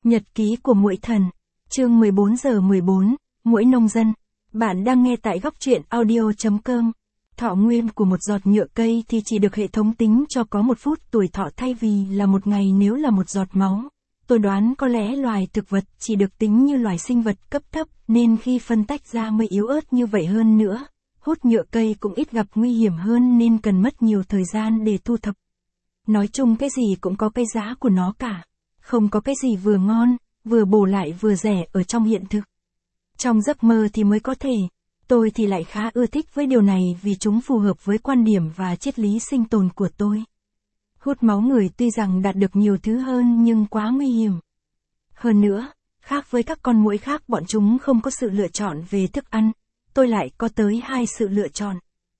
Nhật ký của muỗi thần. Chương 14/14, muỗi nông dân. Bạn đang nghe tại góc truyện audio.com. Thọ nguyên của một giọt nhựa cây thì chỉ được hệ thống tính cho có 1 phút tuổi thọ thay vì là 1 ngày nếu là một giọt máu. Tôi đoán có lẽ loài thực vật chỉ được tính như loài sinh vật cấp thấp nên khi phân tách ra mới yếu ớt như vậy hơn nữa. Hút nhựa cây cũng ít gặp nguy hiểm hơn nên cần mất nhiều thời gian để thu thập. Nói chung cái gì cũng có cái giá của nó cả. Không có cái gì vừa ngon, vừa bổ lại vừa rẻ ở trong hiện thực. Trong giấc mơ thì mới có thể. Tôi thì lại khá ưa thích với điều này vì chúng phù hợp với quan điểm và triết lý sinh tồn của tôi. Hút máu người tuy rằng đạt được nhiều thứ hơn nhưng quá nguy hiểm. Hơn nữa, khác với các con muỗi khác bọn chúng không có sự lựa chọn về thức ăn, tôi lại có tới 2 sự lựa chọn.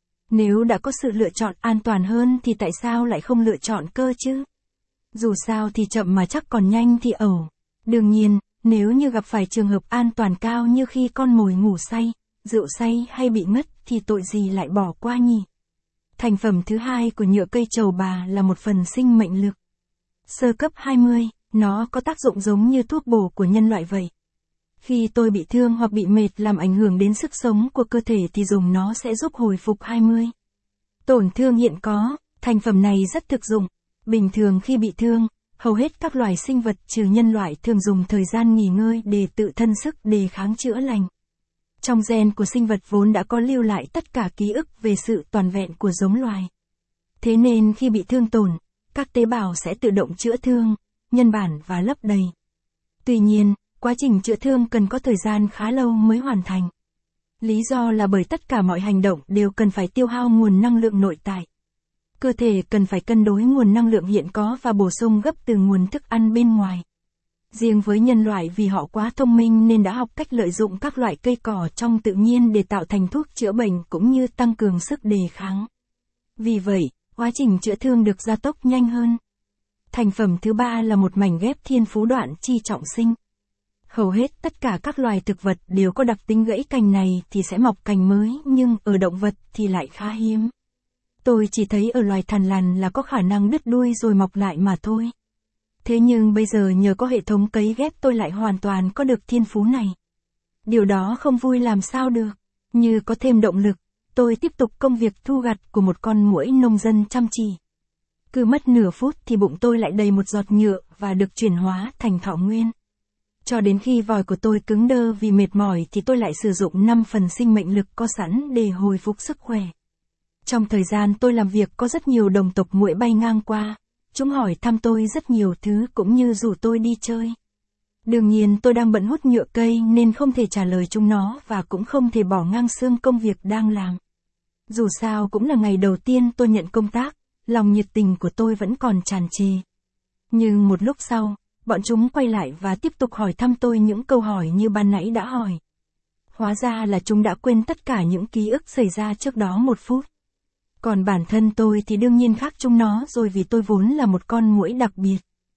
Nếu đã có sự lựa chọn an toàn hơn thì tại sao lại không lựa chọn cơ chứ? Dù sao thì chậm mà chắc còn nhanh thì ẩu. Đương nhiên, nếu như gặp phải trường hợp an toàn cao như khi con mồi ngủ say, rượu say hay bị ngất thì tội gì lại bỏ qua nhỉ? Thành phẩm thứ 2 của nhựa cây trầu bà là một phần sinh mệnh lực. Sơ cấp 20, nó có tác dụng giống như thuốc bổ của nhân loại vậy. Khi tôi bị thương hoặc bị mệt làm ảnh hưởng đến sức sống của cơ thể thì dùng nó sẽ giúp hồi phục 20. Tổn thương hiện có, thành phẩm này rất thực dụng. Bình thường khi bị thương, hầu hết các loài sinh vật trừ nhân loại thường dùng thời gian nghỉ ngơi để tự thân sức đề kháng chữa lành. Trong gen của sinh vật vốn đã có lưu lại tất cả ký ức về sự toàn vẹn của giống loài. Thế nên khi bị thương tổn, các tế bào sẽ tự động chữa thương, nhân bản và lấp đầy. Tuy nhiên, quá trình chữa thương cần có thời gian khá lâu mới hoàn thành. Lý do là bởi tất cả mọi hành động đều cần phải tiêu hao nguồn năng lượng nội tại. Cơ thể cần phải cân đối nguồn năng lượng hiện có và bổ sung gấp từ nguồn thức ăn bên ngoài. Riêng với nhân loại vì họ quá thông minh nên đã học cách lợi dụng các loại cây cỏ trong tự nhiên để tạo thành thuốc chữa bệnh cũng như tăng cường sức đề kháng. Vì vậy, quá trình chữa thương được gia tốc nhanh hơn. Thành phẩm thứ 3 là một mảnh ghép thiên phú đoạn chi trọng sinh. Hầu hết tất cả các loài thực vật đều có đặc tính gãy cành này thì sẽ mọc cành mới nhưng ở động vật thì lại khá hiếm. Tôi chỉ thấy ở loài thằn lằn là có khả năng đứt đuôi rồi mọc lại mà thôi. Thế nhưng bây giờ nhờ có hệ thống cấy ghép tôi lại hoàn toàn có được thiên phú này. Điều đó không vui làm sao được. Như có thêm động lực, tôi tiếp tục công việc thu gặt của một con muỗi nông dân chăm chỉ. Cứ mất nửa phút thì bụng tôi lại đầy một giọt nhựa và được chuyển hóa thành thọ nguyên. Cho đến khi vòi của tôi cứng đơ vì mệt mỏi thì tôi lại sử dụng 5 phần sinh mệnh lực có sẵn để hồi phục sức khỏe. Trong thời gian tôi làm việc có rất nhiều đồng tộc muỗi bay ngang qua. Chúng hỏi thăm tôi rất nhiều thứ cũng như rủ tôi đi chơi. Đương nhiên tôi đang bận hút nhựa cây nên không thể trả lời chúng nó và cũng không thể bỏ ngang xương công việc đang làm. Dù sao cũng là ngày đầu tiên tôi nhận công tác, lòng nhiệt tình của tôi vẫn còn tràn trề. Nhưng một lúc sau, bọn chúng quay lại và tiếp tục hỏi thăm tôi những câu hỏi như ban nãy đã hỏi. Hóa ra là chúng đã quên tất cả những ký ức xảy ra trước đó 1 phút. Còn bản thân tôi thì đương nhiên khác chúng nó rồi vì tôi vốn là một con muỗi đặc biệt.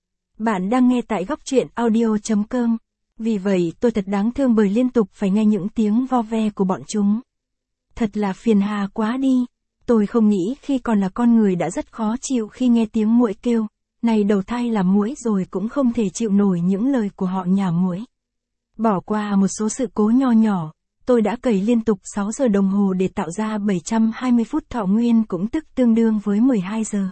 Bạn đang nghe tại góc truyện audio.com. Vì vậy tôi thật đáng thương bởi liên tục phải nghe những tiếng vo ve của bọn chúng. Thật là phiền hà quá đi. Tôi không nghĩ khi còn là con người đã rất khó chịu khi nghe tiếng muỗi kêu. Này đầu thai làm muỗi rồi cũng không thể chịu nổi những lời của họ nhả muỗi. Bỏ qua một số sự cố nho nhỏ. Tôi đã cày liên tục 6 giờ đồng hồ để tạo ra 720 phút thọ nguyên cũng tức tương đương với 12 giờ.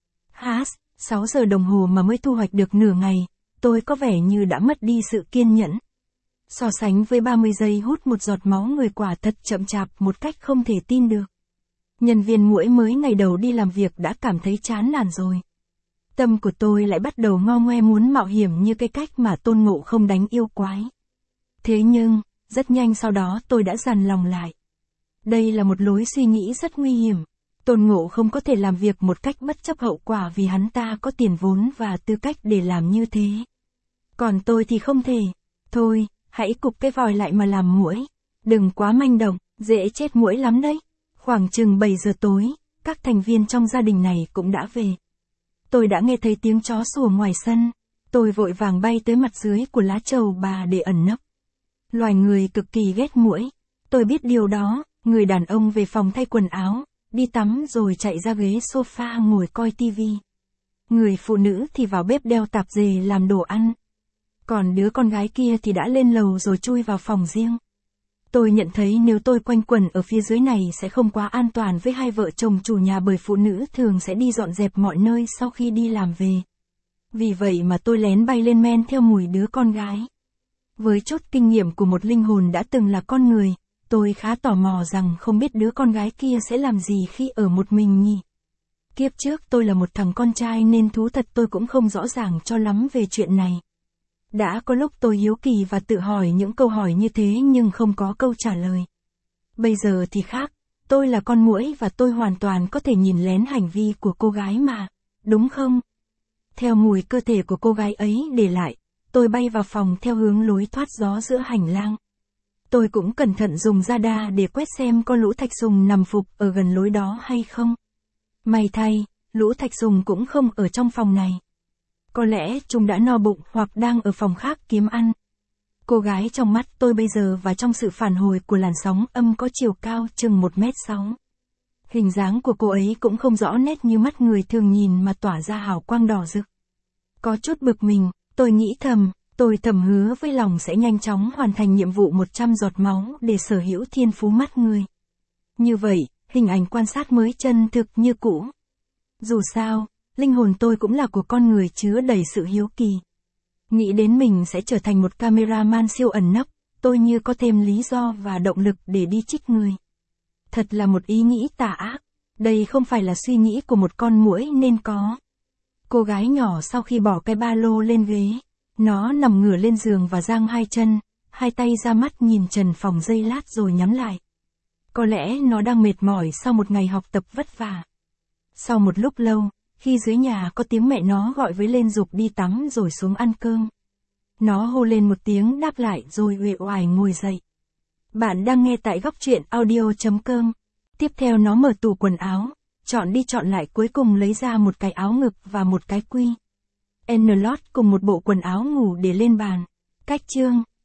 6 giờ đồng hồ mà mới thu hoạch được nửa ngày, tôi có vẻ như đã mất đi sự kiên nhẫn. So sánh với 30 giây hút một giọt máu người quả thật chậm chạp một cách không thể tin được. Nhân viên muỗi mới ngày đầu đi làm việc đã cảm thấy chán nản rồi. Tâm của tôi lại bắt đầu ngo ngoe muốn mạo hiểm như cái cách mà Tôn Ngộ Không đánh yêu quái. Thế nhưng, rất nhanh sau đó tôi đã dằn lòng lại. Đây là một lối suy nghĩ rất nguy hiểm. Tôn Ngộ không có thể làm việc một cách bất chấp hậu quả vì hắn ta có tiền vốn và tư cách để làm như thế. Còn tôi thì không thể. Thôi, hãy cụp cái vòi lại mà làm muỗi. Đừng quá manh động, dễ chết muỗi lắm đấy. Khoảng chừng 7 giờ tối, các thành viên trong gia đình này cũng đã về. Tôi đã nghe thấy tiếng chó sủa ngoài sân. Tôi vội vàng bay tới mặt dưới của lá trầu bà để ẩn nấp. Loài người cực kỳ ghét muỗi. Tôi biết điều đó, người đàn ông về phòng thay quần áo, đi tắm rồi chạy ra ghế sofa ngồi coi tivi. Người phụ nữ thì vào bếp đeo tạp dề làm đồ ăn. Còn đứa con gái kia thì đã lên lầu rồi chui vào phòng riêng. Tôi nhận thấy nếu tôi quanh quẩn ở phía dưới này sẽ không quá an toàn với hai vợ chồng chủ nhà, bởi phụ nữ thường sẽ đi dọn dẹp mọi nơi sau khi đi làm về. Vì vậy mà tôi lén bay lên men theo mùi đứa con gái. Với chút kinh nghiệm của một linh hồn đã từng là con người, tôi khá tò mò rằng không biết đứa con gái kia sẽ làm gì khi ở một mình nhỉ. Kiếp trước tôi là một thằng con trai nên thú thật tôi cũng không rõ ràng cho lắm về chuyện này. Đã có lúc tôi hiếu kỳ và tự hỏi những câu hỏi như thế nhưng không có câu trả lời. Bây giờ thì khác, tôi là con muỗi và tôi hoàn toàn có thể nhìn lén hành vi của cô gái mà, đúng không? Theo mùi cơ thể của cô gái ấy để lại, tôi bay vào phòng theo hướng lối thoát gió giữa hành lang. Tôi cũng cẩn thận dùng radar để quét xem có lũ thạch sùng nằm phục ở gần lối đó hay không. May thay, lũ thạch sùng cũng không ở trong phòng này. Có lẽ chúng đã no bụng hoặc đang ở phòng khác kiếm ăn. Cô gái trong mắt tôi bây giờ và trong sự phản hồi của làn sóng âm có chiều cao chừng 1m6. Hình dáng của cô ấy cũng không rõ nét như mắt người thường nhìn mà tỏa ra hào quang đỏ rực. Có chút bực mình, tôi nghĩ thầm, tôi thầm hứa với lòng sẽ nhanh chóng hoàn thành nhiệm vụ 100 giọt máu để sở hữu thiên phú mắt người. Như vậy, hình ảnh quan sát mới chân thực như cũ. Dù sao, linh hồn tôi cũng là của con người chứa đầy sự hiếu kỳ. Nghĩ đến mình sẽ trở thành một cameraman siêu ẩn nấp, tôi như có thêm lý do và động lực để đi trích người. Thật là một ý nghĩ tà ác. Đây không phải là suy nghĩ của một con muỗi nên có. Cô gái nhỏ sau khi bỏ cái ba lô lên ghế, nó nằm ngửa lên giường và giang hai chân, hai tay ra mắt nhìn trần phòng giây lát rồi nhắm lại. Có lẽ nó đang mệt mỏi sau một ngày học tập vất vả. Sau một lúc lâu, khi dưới nhà có tiếng mẹ nó gọi với lên giục đi tắm rồi xuống ăn cơm. Nó hô lên một tiếng đáp lại rồi uể oải ngồi dậy. Bạn đang nghe tại góc truyện audio.com. Tiếp theo nó mở tủ quần áo, chọn đi chọn lại cuối cùng lấy ra một cái áo ngực và một cái quy. N-lót cùng một bộ quần áo ngủ để lên bàn. Cách chương